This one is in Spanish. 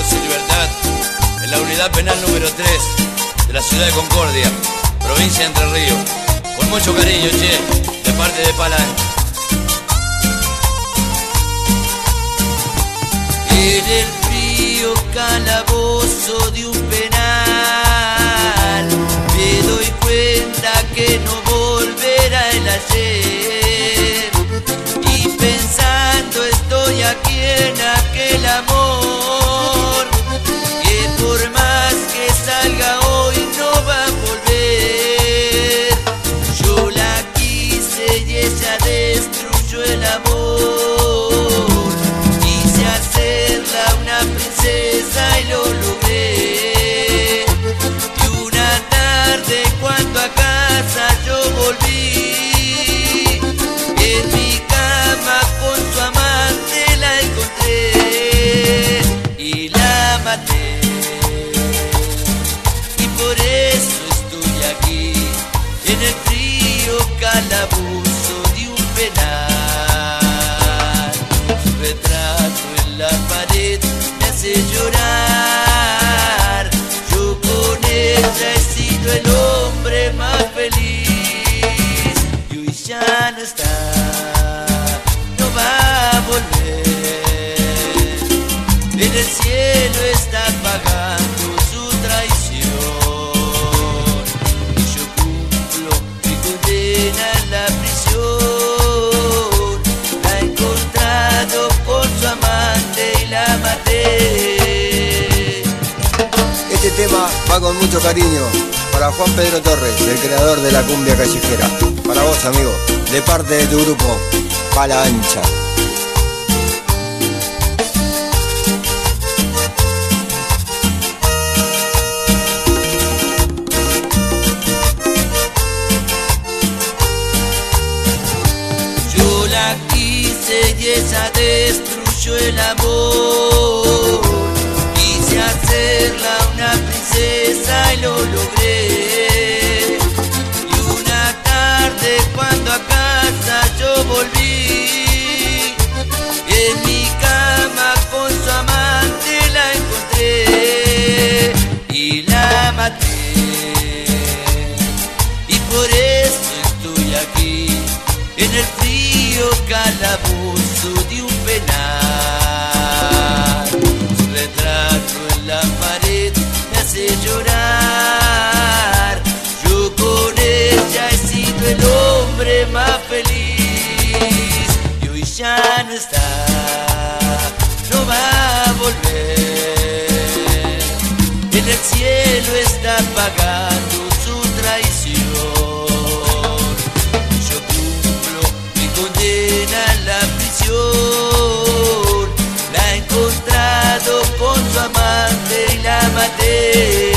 Gozo y Libertad en la unidad penal número 3 de la ciudad de Concordia, provincia de Entre Ríos. Con mucho cariño, che, de parte de Pala Ancha. En el frío calabozo de un penal me doy cuenta que no volverá el ayer, y pensando estoy aquí en aquel amor que por más que salga hoy no va a volver. Yo la quise y ella destruyó el amor, quise hacerla una princesa y lo logré. Y una tarde cuando a casa yo volví, en mi cama con su amante la encontré y la maté. Y por eso estoy aquí, en el frío calabozo de un penal. Su retrato en la pared me hace llorar. Yo con ella he sido el hombre más feliz, y hoy ya no está, no va a volver. En el cielo está pagando su traición, y yo cumplo mi condena en la prisión. La he encontrado con su amante y la maté. Este tema va con mucho cariño para Juan Pedro Torres, el creador de la cumbia callejera. Para vos, amigo, de parte de tu grupo Pala Ancha. Yo la quise y ella destruyó el amor, quise hacerla una princesa y lo logré. Y una tarde cuando a casa yo volví, en mi cama con su amante la encontré y la maté. Y por eso estoy aquí, en el frío calabozo de un penal. Su retrato en la pared me hace llorar. Yo con ella he sido el hombre más feliz, y hoy ya no está, no va a volver. En el cielo está pagando su traición. Yo cumplo mi condena en la prisión. La he encontrado con su amante y la maté.